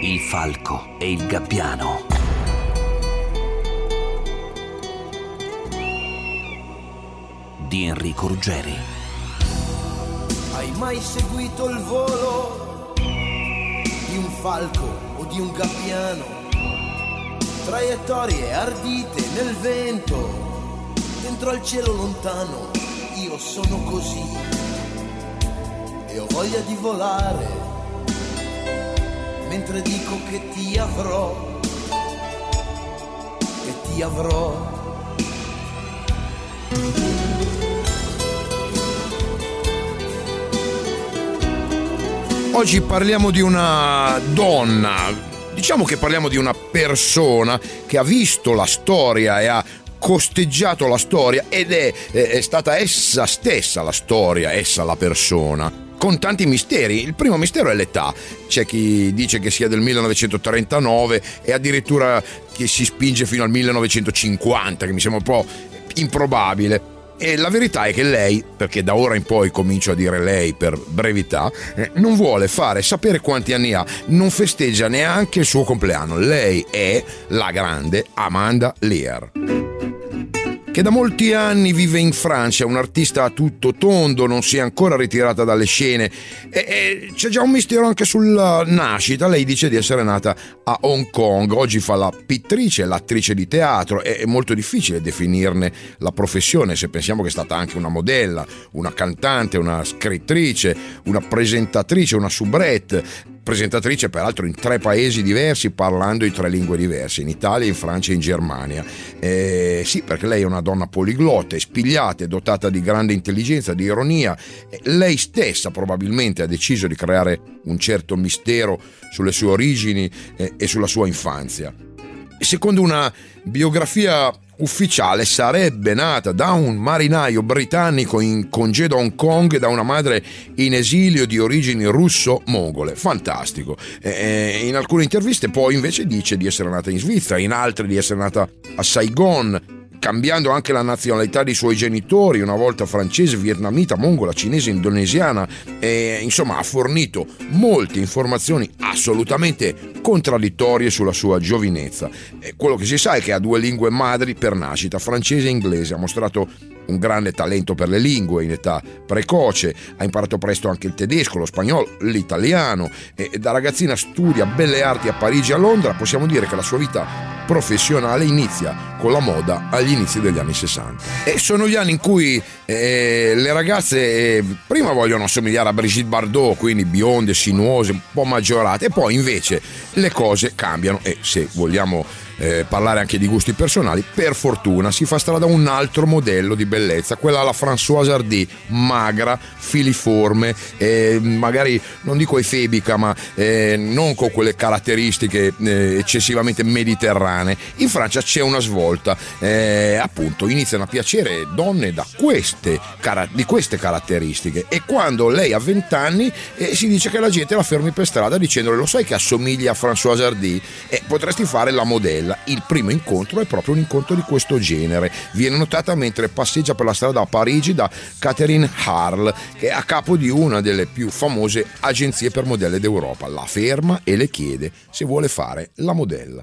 Il falco e il gabbiano. Di Enrico Ruggeri. Hai mai seguito il volo di un falco o di un gabbiano? Traiettorie ardite nel vento, dentro al cielo lontano. Io sono così e ho voglia di volare, mentre dico che ti avrò, che ti avrò. Oggi parliamo di una donna, diciamo che parliamo di una persona che ha visto la storia e ha costeggiato la storia ed è stata essa stessa la storia, essa la persona, con tanti misteri. Il primo mistero è l'età. C'è chi dice che sia del 1939 e addirittura che si spinge fino al 1950, che mi sembra un po' improbabile. E la verità è che lei, perché da ora in poi comincio a dire lei per brevità, non vuole fare sapere quanti anni ha, non festeggia neanche il suo compleanno. Lei è la grande Amanda Lear, che da molti anni vive in Francia, è un'artista a tutto tondo, non si è ancora ritirata dalle scene e c'è già un mistero anche sulla nascita. Lei dice di essere nata a Hong Kong, oggi fa la pittrice, l'attrice di teatro, è molto difficile definirne la professione se pensiamo che è stata anche una modella, una cantante, una scrittrice, una presentatrice, una soubrette. Presentatrice peraltro in 3 paesi diversi, parlando in 3 lingue diverse, in Italia, in Francia e in Germania. Sì, perché lei è una donna poliglotta, è spigliata, è dotata di grande intelligenza, di ironia. Lei stessa probabilmente ha deciso di creare un certo mistero sulle sue origini e sulla sua infanzia. Secondo una biografia ufficiale sarebbe nata da un marinaio britannico in congedo a Hong Kong e da una madre in esilio di origini russo-mongole. Fantastico. In alcune interviste poi invece dice di essere nata in Svizzera, in altre di essere nata a Saigon, cambiando anche la nazionalità dei suoi genitori, una volta francese, vietnamita, mongola, cinese, indonesiana. Insomma, ha fornito molte informazioni assolutamente contraddittorie sulla sua giovinezza. Quello che si sa è che ha 2 lingue madri per nascita, francese e inglese. Ha mostrato un grande talento per le lingue in età precoce, ha imparato presto anche il tedesco, lo spagnolo, l'italiano e da ragazzina studia belle arti a Parigi e a Londra. Possiamo dire che la sua vita professionale inizia con la moda agli inizi degli anni 60 e sono gli anni in cui le ragazze prima vogliono assomigliare a Brigitte Bardot, quindi bionde, sinuose, un po' maggiorate, e poi invece le cose cambiano e se vogliamo parlare anche di gusti personali, per fortuna si fa strada un altro modello di bellezza, quella alla Françoise Hardy, magra, filiforme, magari non dico efebica, ma non con quelle caratteristiche eccessivamente mediterranee. In Francia c'è una svolta, appunto iniziano a piacere donne di queste caratteristiche, e quando lei ha 20 anni si dice che la gente la fermi per strada dicendole: lo sai che assomiglia a Françoise Hardy? Potresti fare la modella. Il primo incontro è proprio un incontro di questo genere. Viene notata mentre passeggia per la strada a Parigi da Catherine Harle, che è a capo di una delle più famose agenzie per modelle d'Europa. La ferma e le chiede se vuole fare la modella.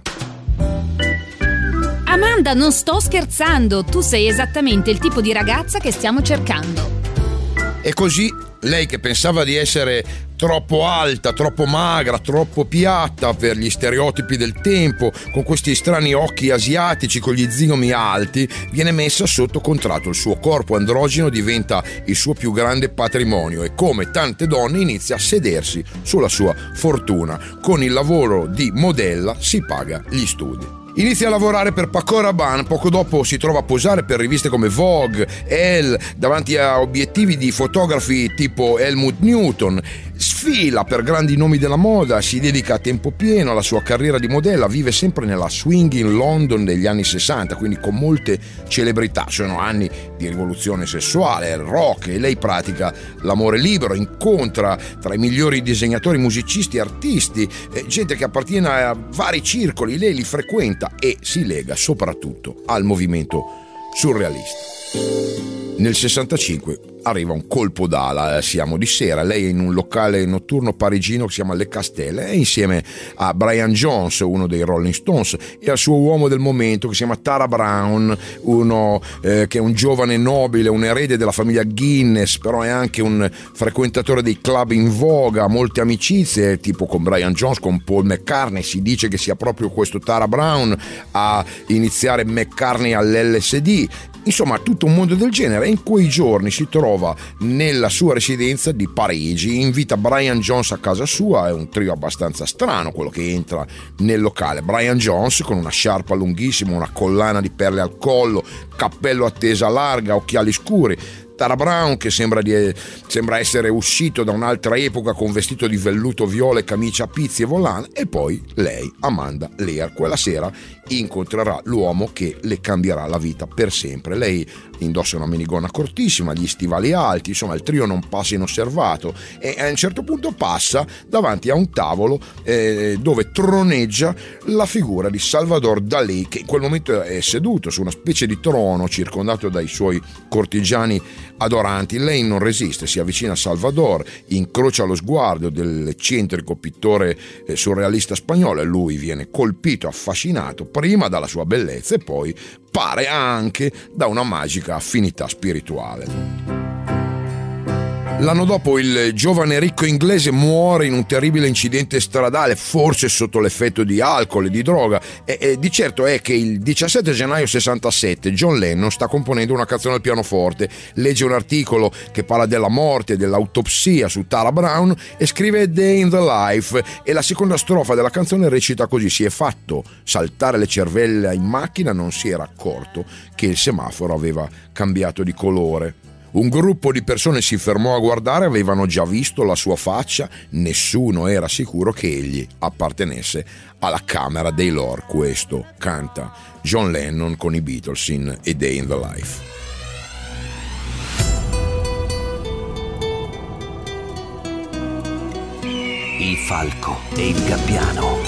Amanda, non sto scherzando, tu sei esattamente il tipo di ragazza che stiamo cercando. E così lei, che pensava di essere troppo alta, troppo magra, troppo piatta per gli stereotipi del tempo, con questi strani occhi asiatici con gli zigomi alti, viene messa sotto contratto. Il suo corpo androgeno diventa il suo più grande patrimonio e, come tante donne, inizia a sedersi sulla sua fortuna. Con il lavoro di modella si paga gli studi. Inizia a lavorare per Paco Rabanne, poco dopo si trova a posare per riviste come Vogue, Elle, davanti a obiettivi di fotografi tipo Helmut Newton. Sfila per grandi nomi della moda, si dedica a tempo pieno alla sua carriera di modella, vive sempre nella swinging London degli anni 60, quindi con molte celebrità. Sono anni di rivoluzione sessuale, rock, e lei pratica l'amore libero, incontra tra i migliori disegnatori, musicisti, artisti, gente che appartiene a vari circoli. Lei li frequenta e si lega soprattutto al movimento surrealista. Nel 65 arriva un colpo d'ala, siamo di sera, lei è in un locale notturno parigino che si chiama Le Castelle, e insieme a Brian Jones, uno dei Rolling Stones, e al suo uomo del momento che si chiama Tara Brown, uno che è un giovane nobile, un erede della famiglia Guinness, però è anche un frequentatore dei club in voga, molte amicizie, tipo con Brian Jones, con Paul McCartney. Si dice che sia proprio questo Tara Brown a iniziare McCartney all'LSD. Insomma, tutto un mondo del genere. In quei giorni si trova nella sua residenza di Parigi, invita Brian Jones a casa sua. È un trio abbastanza strano quello che entra nel locale. Brian Jones con una sciarpa lunghissima, una collana di perle al collo, cappello a tesa larga, occhiali scuri. Tara Brown che sembra essere uscito da un'altra epoca con vestito di velluto viola e camicia a pizzi e volant. E poi lei, Amanda Lear, quella sera incontrerà l'uomo che le cambierà la vita per sempre. Lei indossa una minigonna cortissima, gli stivali alti, insomma il trio non passa inosservato, e a un certo punto passa davanti a un tavolo dove troneggia la figura di Salvador Dalì, che in quel momento è seduto su una specie di trono circondato dai suoi cortigiani adoranti. Lei non resiste, si avvicina a Salvador, incrocia lo sguardo dell'eccentrico pittore surrealista spagnolo, e lui viene colpito, affascinato prima dalla sua bellezza e poi pare anche da una magica affinità spirituale. L'anno dopo il giovane ricco inglese muore in un terribile incidente stradale, forse sotto l'effetto di alcol e di droga, e di certo è che il 17 gennaio 67 John Lennon sta componendo una canzone al pianoforte, legge un articolo che parla della morte, dell'autopsia su Tara Brown e scrive Day in the Life, e la seconda strofa della canzone recita così: si è fatto saltare le cervella in macchina, non si era accorto che il semaforo aveva cambiato di colore. Un gruppo di persone si fermò a guardare, avevano già visto la sua faccia, nessuno era sicuro che egli appartenesse alla Camera dei Lord. Questo canta John Lennon con i Beatles in A Day in the Life. Il falco e il gabbiano.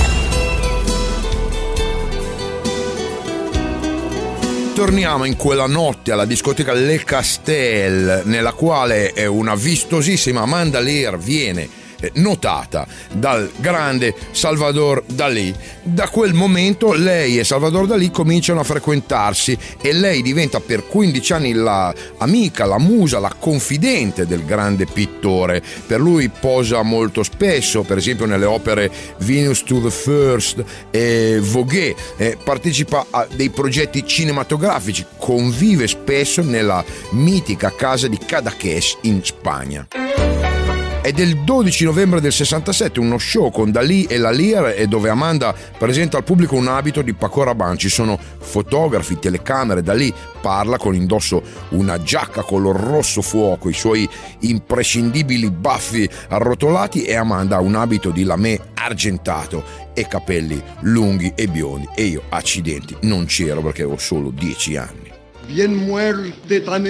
Torniamo in quella notte alla discoteca Le Castelle, nella quale una vistosissima Amanda Lear viene notata dal grande Salvador Dalì. Da quel momento lei e Salvador Dalì cominciano a frequentarsi, e lei diventa per 15 anni la amica, la musa, la confidente del grande pittore. Per lui posa molto spesso, per esempio nelle opere Venus to the First e Vogue, partecipa a dei progetti cinematografici, convive spesso nella mitica casa di Cadaqués in Spagna. È del 12 novembre del 67 uno show con Dalì e la Lear, e dove Amanda presenta al pubblico un abito di Paco Rabanne. Ci sono fotografi, telecamere. Dalì parla con indosso una giacca color rosso fuoco, i suoi imprescindibili baffi arrotolati, e Amanda ha un abito di lamè argentato e capelli lunghi e biondi. E io, accidenti, non c'ero perché avevo solo 10 anni. Bien muerte tan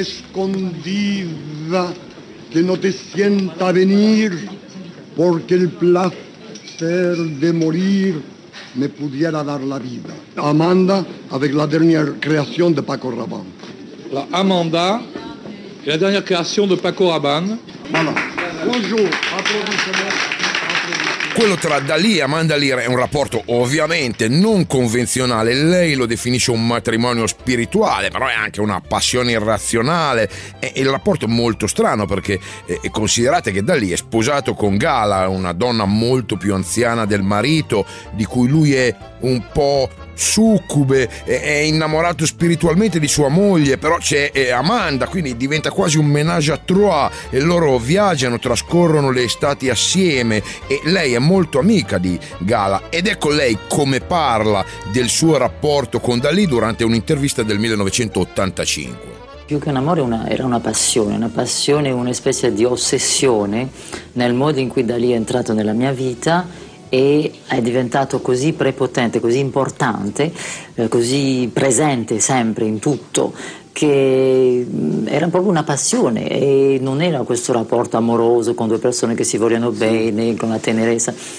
escondida que no te sienta venir, porque el placer de morir me pudiera dar la vida. Amanda, avec la dernière création de Paco Rabanne. La Amanda, la dernière création de Paco Rabanne. Voilà. Bonjour, applaudissements. Quello tra Dalì e Amanda Lear è un rapporto ovviamente non convenzionale. Lei lo definisce un matrimonio spirituale, però è anche una passione irrazionale, e il rapporto è molto strano perché considerate che Dalì è sposato con Gala, una donna molto più anziana del marito, di cui lui è un po' succube, è innamorato spiritualmente di sua moglie, però c'è Amanda, quindi diventa quasi un ménage à trois, e loro viaggiano, trascorrono le estati assieme, e lei è molto amica di Gala. Ed ecco lei come parla del suo rapporto con Dalì durante un'intervista del 1985. Più che un amore era una passione, una specie di ossessione nel modo in cui Dalì è entrato nella mia vita, e è diventato così prepotente, così importante, così presente sempre in tutto, che era proprio una passione, e non era questo rapporto amoroso con due persone che si vogliono bene, con la tenerezza.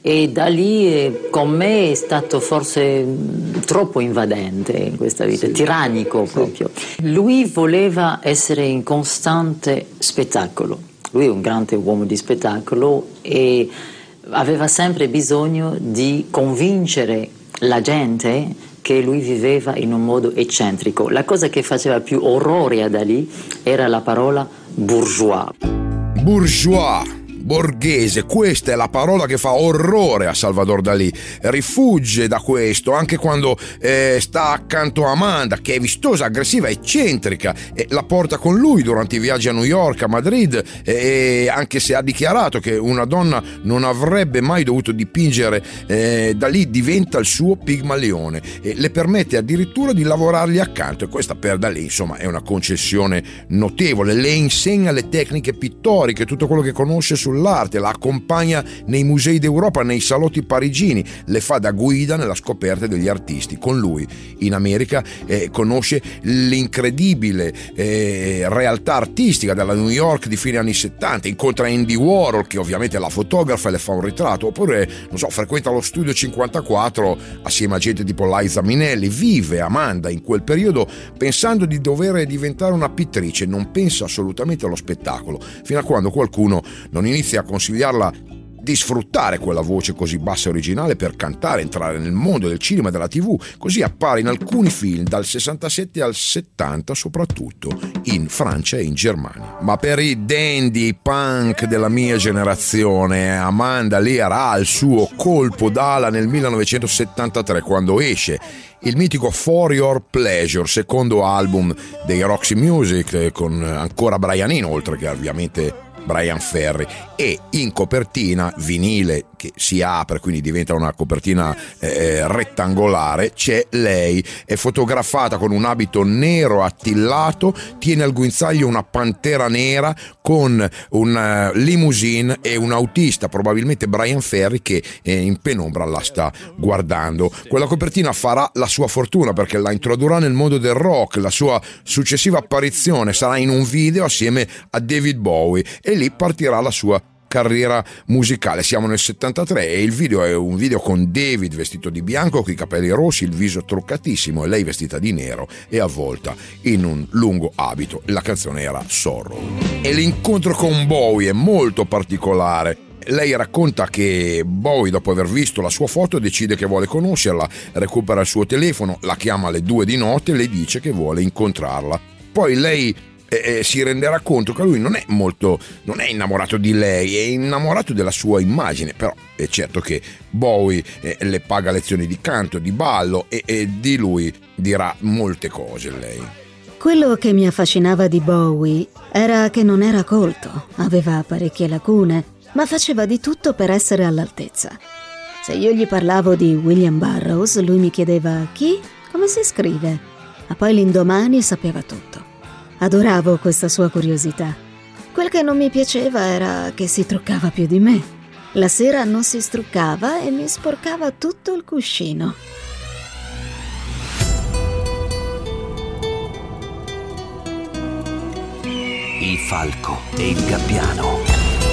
e da lì con me è stato forse troppo invadente in questa vita, tirannico proprio. Lui voleva essere in costante spettacolo, lui è un grande uomo di spettacolo e aveva sempre bisogno di convincere la gente che lui viveva in un modo eccentrico. La cosa che faceva più orrore a Dalì era la parola bourgeois. Bourgeois, borghese, questa è la parola che fa orrore a Salvador Dalì. Rifugge da questo anche quando sta accanto a Amanda, che è vistosa, aggressiva, eccentrica, e la porta con lui durante i viaggi a New York, a Madrid, anche se ha dichiarato che una donna non avrebbe mai dovuto dipingere Dalì, diventa il suo Pigmalione e le permette addirittura di lavorargli accanto, e questa per Dalì insomma è una concessione notevole. Le insegna le tecniche pittoriche, tutto quello che conosce sull'arte, la accompagna nei musei d'Europa, nei salotti parigini, le fa da guida nella scoperta degli artisti. Con lui in America conosce l'incredibile realtà artistica della New York di fine anni 70, incontra Andy Warhol, che ovviamente la fotografa e le fa un ritratto, oppure non so, frequenta lo studio 54 assieme a gente tipo Liza Minnelli. Vive Amanda in quel periodo pensando di dover diventare una pittrice, non pensa assolutamente allo spettacolo, fino a quando qualcuno non inizia a consigliarla di sfruttare quella voce così bassa e originale per cantare, entrare nel mondo del cinema e della TV. Così appare in alcuni film dal 67 al 70, soprattutto in Francia e in Germania. Ma per i dandy punk della mia generazione, Amanda Lear ha il suo colpo d'ala nel 1973, quando esce il mitico For Your Pleasure, secondo album dei Roxy Music, con ancora Brian Eno, oltre che ovviamente Brian Ferry, e in copertina vinile che si apre, quindi diventa una copertina rettangolare, c'è lei, è fotografata con un abito nero attillato, tiene al guinzaglio una pantera nera con un limousine e un autista, probabilmente Brian Ferry, che in penombra la sta guardando. Quella copertina farà la sua fortuna perché la introdurrà nel mondo del rock. La sua successiva apparizione sarà in un video assieme a David Bowie e lì partirà la sua carriera musicale. Siamo nel 73 e il video è un video con David vestito di bianco, con i capelli rossi, il viso truccatissimo, e lei vestita di nero e avvolta in un lungo abito. La canzone era Sorrow. E l'incontro con Bowie è molto particolare. Lei racconta che Bowie, dopo aver visto la sua foto, decide che vuole conoscerla, recupera il suo telefono, la chiama alle 2 di notte e le dice che vuole incontrarla. Poi lei si renderà conto che lui non è innamorato di lei, è innamorato della sua immagine. Però è certo che Bowie le paga lezioni di canto, di ballo, e di lui dirà molte cose lei. Quello che mi affascinava di Bowie era che non era colto, aveva parecchie lacune, ma faceva di tutto per essere all'altezza. Se io gli parlavo di William Burroughs, lui mi chiedeva chi? Come si scrive? Ma poi l'indomani sapeva tutto. Adoravo questa sua curiosità. Quel che non mi piaceva era che si truccava più di me. La sera non si struccava e mi sporcava tutto il cuscino. Il falco e il gabbiano.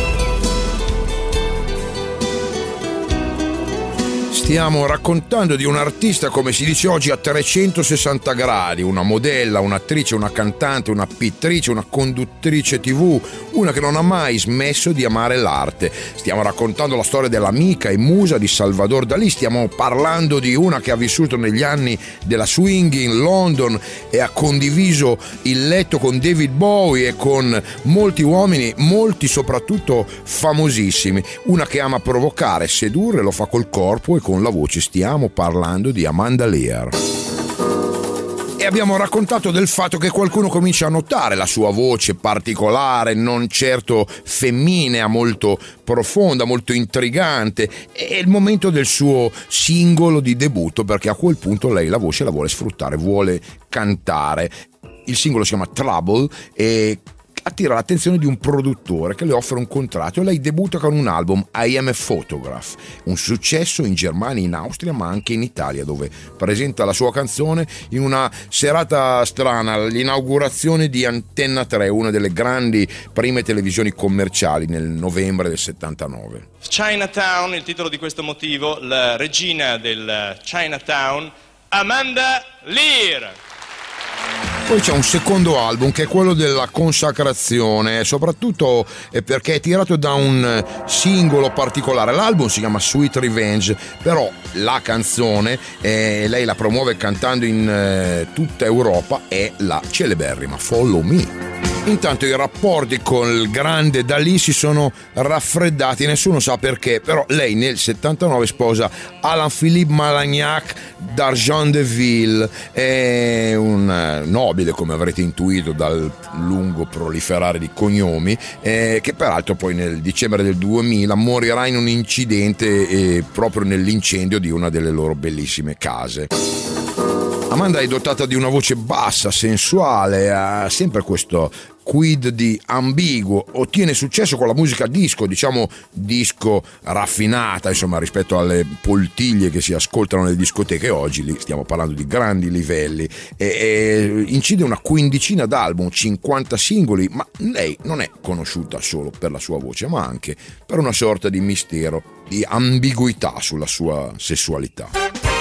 Stiamo raccontando di un'artista, come si dice oggi, a 360 gradi, una modella, un'attrice, una cantante, una pittrice, una conduttrice TV, una che non ha mai smesso di amare l'arte. Stiamo raccontando la storia dell'amica e musa di Salvador Dalì, stiamo parlando di una che ha vissuto negli anni della swing in London e ha condiviso il letto con David Bowie e con molti uomini, molti soprattutto famosissimi, una che ama provocare, sedurre, lo fa col corpo e con la voce. Stiamo parlando di Amanda Lear. E abbiamo raccontato del fatto che qualcuno comincia a notare la sua voce particolare, non certo femminea, molto profonda, molto intrigante. È il momento del suo singolo di debutto, perché a quel punto lei la voce la vuole sfruttare, vuole cantare. Il singolo si chiama Trouble e attira l'attenzione di un produttore che le offre un contratto e lei debutta con un album, I Am a Photograph, un successo in Germania, in Austria ma anche in Italia, dove presenta la sua canzone in una serata strana, l'inaugurazione di Antenna 3, una delle grandi prime televisioni commerciali, nel novembre del 79. Chinatown, il titolo di questo motivo, la regina del Chinatown, Amanda Lear. Poi c'è un secondo album che è quello della consacrazione, soprattutto perché è tirato da un singolo particolare. L'album si chiama Sweet Revenge, però la canzone, lei la promuove cantando in tutta Europa, è la celeberrima Follow Me. Intanto i rapporti con il grande Dalì si sono raffreddati, nessuno sa perché, però lei nel 79 sposa Alain-Philippe Malagnac d'Argent de Ville, è un nobile, come avrete intuito dal lungo proliferare di cognomi, che peraltro poi nel dicembre del 2000 morirà in un incidente proprio nell'incendio di una delle loro bellissime case. Amanda è dotata di una voce bassa, sensuale, ha sempre questo quid di ambiguo, ottiene successo con la musica disco, diciamo disco raffinata, insomma, rispetto alle poltiglie che si ascoltano nelle discoteche oggi. Lì stiamo parlando di grandi livelli, e incide una quindicina d'album, 50 singoli, ma lei non è conosciuta solo per la sua voce, ma anche per una sorta di mistero, di ambiguità sulla sua sessualità.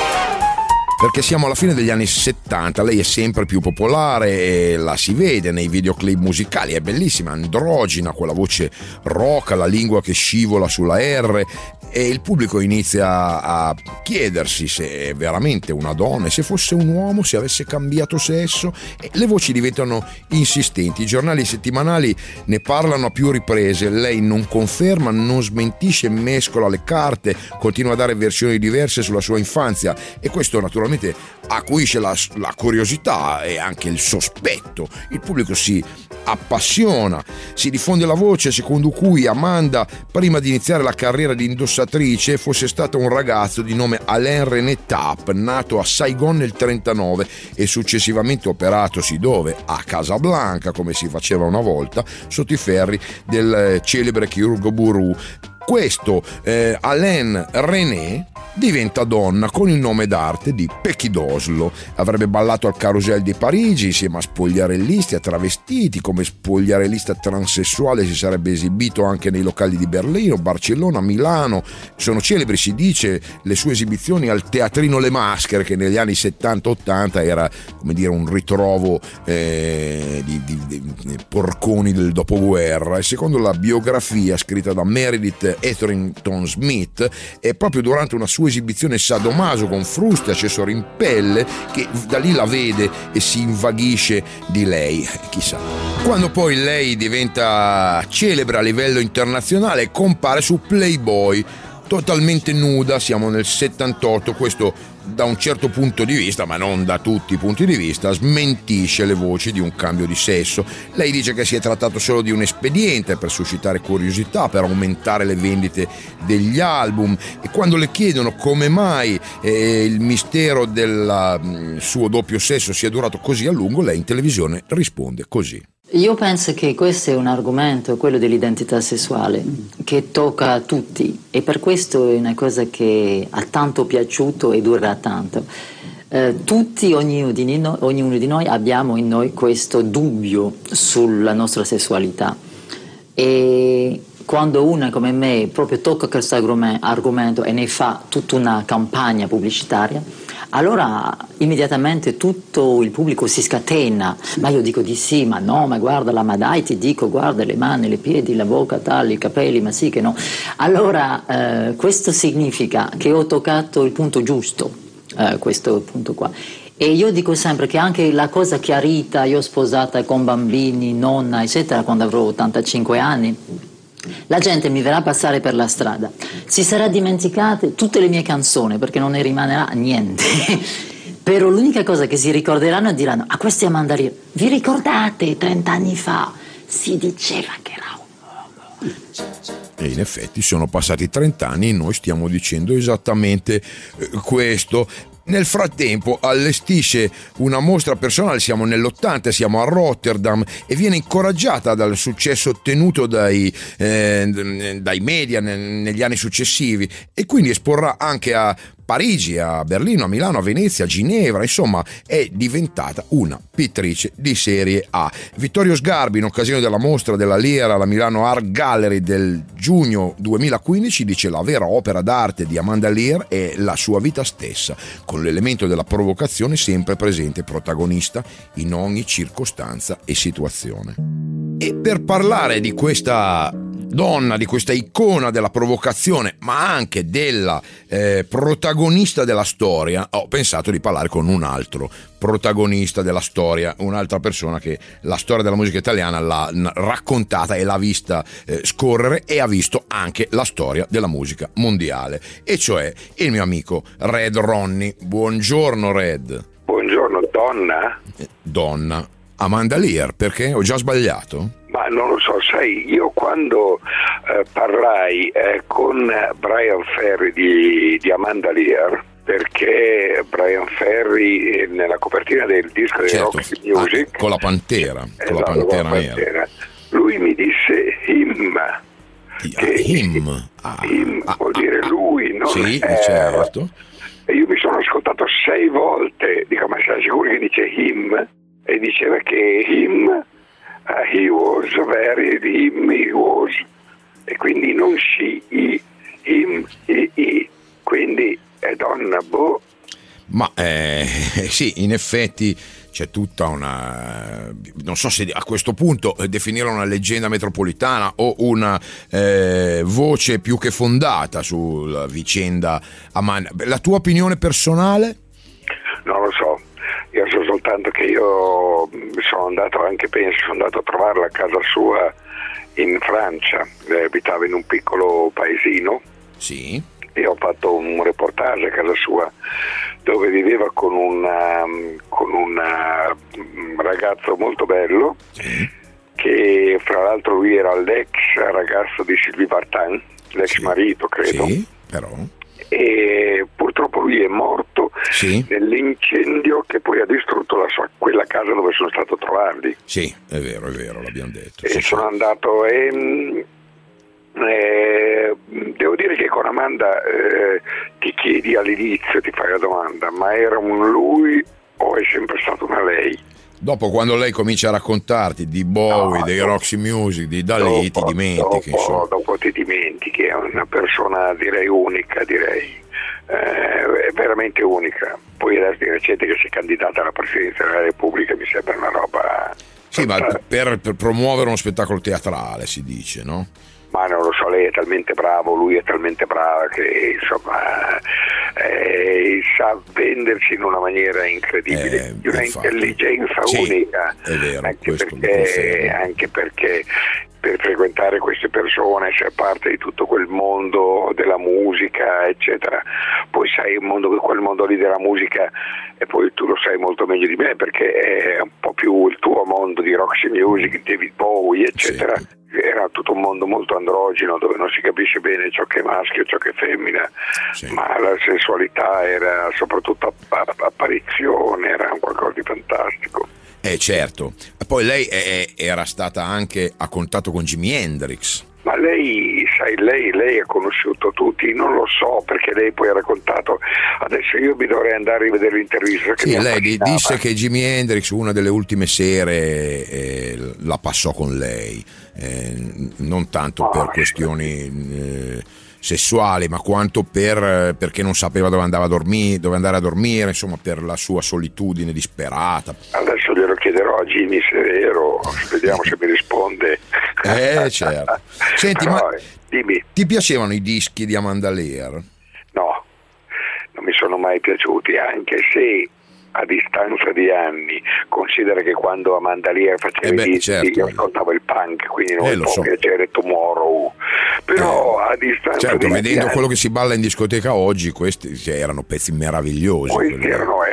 Perché siamo alla fine degli anni 70, lei è sempre più popolare e la si vede nei videoclip musicali, è bellissima, androgina, quella voce roca, la lingua che scivola sulla R, e il pubblico inizia a chiedersi se è veramente una donna e se fosse un uomo, se avesse cambiato sesso, e le voci diventano insistenti. I giornali settimanali ne parlano a più riprese, lei non conferma, non smentisce, mescola le carte, continua a dare versioni diverse sulla sua infanzia, e questo naturalmente acuisce la curiosità e anche il sospetto. Il pubblico si appassiona, si diffonde la voce secondo cui Amanda, prima di iniziare la carriera di indossatrice, fosse stata un ragazzo di nome Alain René Tapp, nato a Saigon nel 1939 e successivamente operatosi dove? A Casablanca, come si faceva una volta, sotto i ferri del celebre chirurgo Bourou. Questo Alain René diventa donna con il nome d'arte di Pecky d'Oslo. Avrebbe ballato al Carousel di Parigi insieme a spogliarellisti, a travestiti. Come spogliarellista transessuale si sarebbe esibito anche nei locali di Berlino, Barcellona, Milano. Sono celebri, si dice, le sue esibizioni al Teatrino Le Maschere, che negli anni 70-80 era, come dire, un ritrovo di porconi del dopoguerra. E secondo la biografia scritta da Meredith Etherington Smith, è proprio durante una sua esibizione sadomaso con fruste, accessori in pelle, che da lì la vede e si invaghisce di lei, chissà. Quando poi lei diventa celebre a livello internazionale, compare su Playboy totalmente nuda, siamo nel 78, questo da un certo punto di vista, ma non da tutti i punti di vista, smentisce le voci di un cambio di sesso. Lei dice che si è trattato solo di un espediente per suscitare curiosità, per aumentare le vendite degli album, e quando le chiedono come mai il mistero del suo doppio sesso sia durato così a lungo, lei in televisione risponde così. Io penso che questo è un argomento, quello dell'identità sessuale, che tocca a tutti, e per questo è una cosa che ha tanto piaciuto e dura tanto. Tutti, ognuno di noi abbiamo in noi questo dubbio sulla nostra sessualità, e quando una come me proprio tocca questo argomento e ne fa tutta una campagna pubblicitaria, allora immediatamente tutto il pubblico si scatena. Ma io dico di sì, ma no, ma guarda, ma dai, ti dico, guarda le mani, le piedi, la bocca, tal, i capelli, ma sì che no. Allora questo significa che ho toccato il punto giusto, questo punto qua. E io dico sempre che anche la cosa chiarita, io sposata con bambini, nonna, eccetera, quando avrò 85 anni, la gente mi verrà a passare per la strada, si sarà dimenticate tutte le mie canzoni, perché non ne rimanerà niente. Però l'unica cosa che si ricorderanno e diranno: ah, questa è Amanda Lear. Vi ricordate 30 anni fa si diceva che era un uomo? E in effetti sono passati 30 anni e noi stiamo dicendo esattamente questo. Nel frattempo allestisce una mostra personale, siamo nell'80, siamo a Rotterdam, e viene incoraggiata dal successo ottenuto dai media negli anni successivi, e quindi esporrà anche a Parigi, a Berlino, a Milano, a Venezia, a Ginevra, insomma è diventata una pittrice di serie A. Vittorio Sgarbi, in occasione della mostra della Lira alla Milano Art Gallery del giugno 2015, dice: la vera opera d'arte di Amanda Lear è la sua vita stessa, con l'elemento della provocazione sempre presente, protagonista in ogni circostanza e situazione. E per parlare di questa donna, di questa icona della provocazione, ma anche della protagonista della storia, ho pensato di parlare con un altro protagonista della storia, un'altra persona che la storia della musica italiana l'ha raccontata e l'ha vista scorrere, e ha visto anche la storia della musica mondiale, e cioè il mio amico Red Ronnie. Buongiorno Red. Buongiorno. Donna Amanda Lear, perché ho già sbagliato? Ma non lo so, sai, io quando parlai con Brian Ferry di Amanda Lear, perché Brian Ferry nella copertina del disco di Roxy Music, con la pantera, con la pantera nera, lui mi disse him. Him vuol dire lui, non sì, certo. E io mi sono ascoltato 6 volte, dico, ma sei sicuro che dice him? E diceva che him, he was he was, e quindi non she, him, he, quindi è donna, boh. Ma sì, in effetti c'è tutta una, non so se a questo punto definirla una leggenda metropolitana o una voce più che fondata sulla vicenda Amanda. La tua opinione personale? Non lo so. Io so soltanto che io sono andato a trovarla a casa sua in Francia. Lei abitava in un piccolo paesino. Sì. E ho fatto un reportage a casa sua dove viveva con un ragazzo molto bello, sì, che fra l'altro lui era l'ex ragazzo di Sylvie Vartan, l'ex marito, credo. Sì, però. E purtroppo lui è morto, sì, nell'incendio che poi ha distrutto quella casa dove sono stato a trovarli. Sì, è vero, l'abbiamo detto. E sono andato devo dire che con Amanda ti chiedi all'inizio, ti fai la domanda, ma era un lui o è sempre stata una lei? Dopo, quando lei comincia a raccontarti di Bowie, dei Roxy Music, di Dalì, ti dimentichi. Dopo ti dimentichi, è una persona direi unica, è veramente unica. Poi adesso di recente che si è candidata alla presidenza della Repubblica mi sembra una roba... Sì, ma per promuovere uno spettacolo teatrale, si dice, no? Ma non lo so, lei è talmente bravo, lui è talmente bravo che insomma sa vendersi in una maniera incredibile, di una intelligenza unica, è vero, anche perché per frequentare queste persone, essere parte di tutto quel mondo della musica eccetera, poi sai quel mondo lì della musica, e poi tu lo sai molto meglio di me perché è un po' più il tuo mondo di Roxy Music, David Bowie eccetera. Sì. Era tutto un mondo molto androgeno dove non si capisce bene ciò che è maschio e ciò che è femmina, sì, ma la sensualità era soprattutto apparizione, era un qualcosa di fantastico. Certo, poi lei era stata anche a contatto con Jimi Hendrix. Ma lei, sai, lei ha conosciuto tutti, non lo so perché lei poi ha raccontato, adesso io mi dovrei andare a rivedere l'intervista. Sì, lei disse che Jimi Hendrix una delle ultime sere la passò con lei, non tanto per questioni sessuali, ma quanto perché non sapeva dove andare a dormire, insomma, per la sua solitudine disperata. Adesso glielo chiederò a Jimmy se è vero, vediamo se mi risponde. Certo. Senti, però, ma dimmi. Ti piacevano i dischi di Amanda Lear? No, non mi sono mai piaciuti, anche se a distanza di anni, considera che quando Amanda Lear faceva i dischi, certo, io ascoltavo il punk, quindi non mi può piacere Tomorrow, però a distanza certo, di vedendo anni, quello che si balla in discoteca oggi, questi erano pezzi meravigliosi. questi erano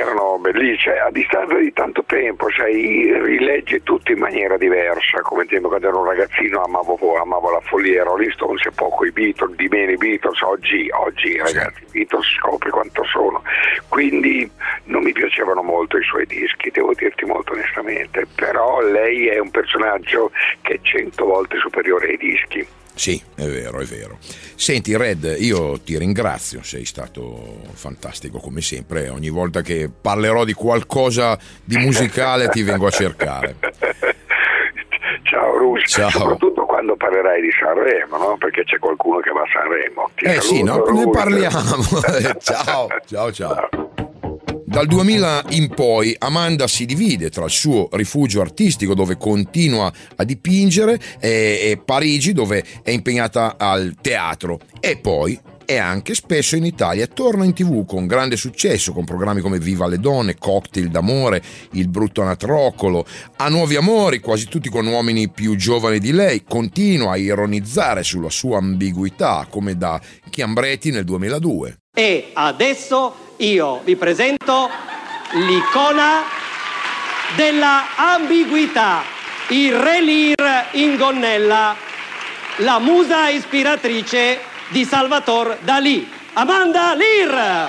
bellissimo, cioè, a distanza di tanto tempo, sai, rilegge tutto in maniera diversa, come tempo quando ero un ragazzino amavo la follia Rolling Stones e poco i Beatles, di meno i Beatles, oggi ragazzi, i Beatles scopri quanto sono, quindi non mi piacevano molto i suoi dischi, devo dirti molto onestamente, però lei è un personaggio che è 100 volte superiore ai dischi. Sì, è vero, è vero. Senti Red, io ti ringrazio, sei stato fantastico come sempre, ogni volta che parlerò di qualcosa di musicale ti vengo a cercare. Ciao Rusi, ciao. Soprattutto quando parlerai di Sanremo, no? Perché c'è qualcuno che va a Sanremo. Sì, no? Ne parliamo. Ciao. Dal 2000 in poi Amanda si divide tra il suo rifugio artistico dove continua a dipingere e Parigi dove è impegnata al teatro e poi è anche spesso in Italia. Torna in TV con grande successo con programmi come Viva le donne, Cocktail d'amore, Il brutto anatroccolo, ha nuovi amori quasi tutti con uomini più giovani di lei, continua a ironizzare sulla sua ambiguità come da Chiambretti nel 2002. E adesso io vi presento l'icona della ambiguità, il Re Lear in gonnella, la musa ispiratrice di Salvatore Dalì, Amanda Lear.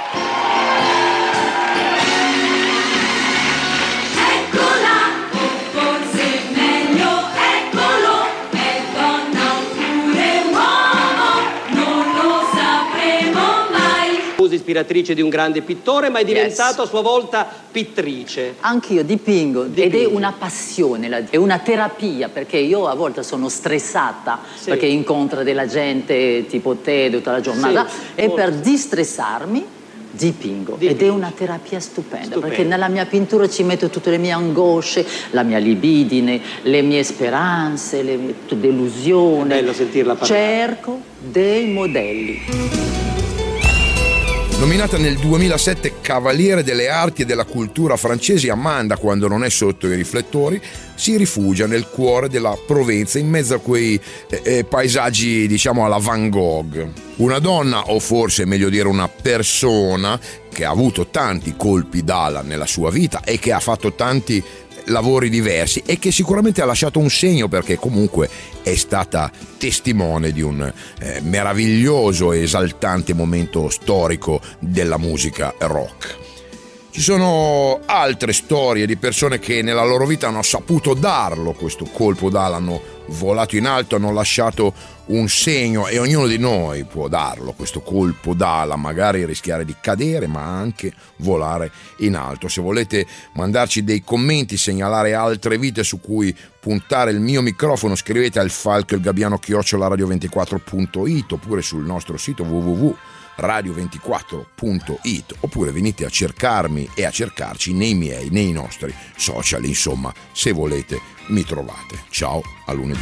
Ispiratrice di un grande pittore, ma è diventato a sua volta pittrice. Anch'io dipingo ed è una passione, è una terapia, perché io a volte sono stressata perché incontro della gente tipo te tutta la giornata e per distressarmi dipingo ed è una terapia stupenda, perché nella mia pittura ci metto tutte le mie angosce, la mia libidine, le mie speranze, le mie delusioni. È bello sentirla parlare. Cerco dei modelli. Nominata nel 2007 Cavaliere delle Arti e della Cultura francesi, Amanda, quando non è sotto i riflettori, si rifugia nel cuore della Provenza in mezzo a quei paesaggi, diciamo, alla Van Gogh. Una donna, o forse meglio dire una persona, che ha avuto tanti colpi d'ala nella sua vita e che ha fatto tanti lavori diversi e che sicuramente ha lasciato un segno, perché comunque è stata testimone di un meraviglioso e esaltante momento storico della musica rock. Ci sono altre storie di persone che nella loro vita hanno saputo darlo questo colpo d'ala, hanno volato in alto, hanno lasciato un segno, e ognuno di noi può darlo questo colpo d'ala, magari rischiare di cadere ma anche volare in alto. Se volete mandarci dei commenti, segnalare altre vite su cui puntare il mio microfono, scrivete al falcoilgabbiano@radio24.it oppure sul nostro sito www.radio24.it, oppure venite a cercarmi e a cercarci nei nostri social, insomma, se volete mi trovate. Ciao, a lunedì.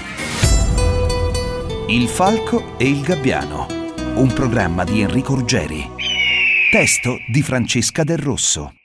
Il Falco e il Gabbiano, un programma di Enrico Ruggeri. Testo di Francesca Del Rosso.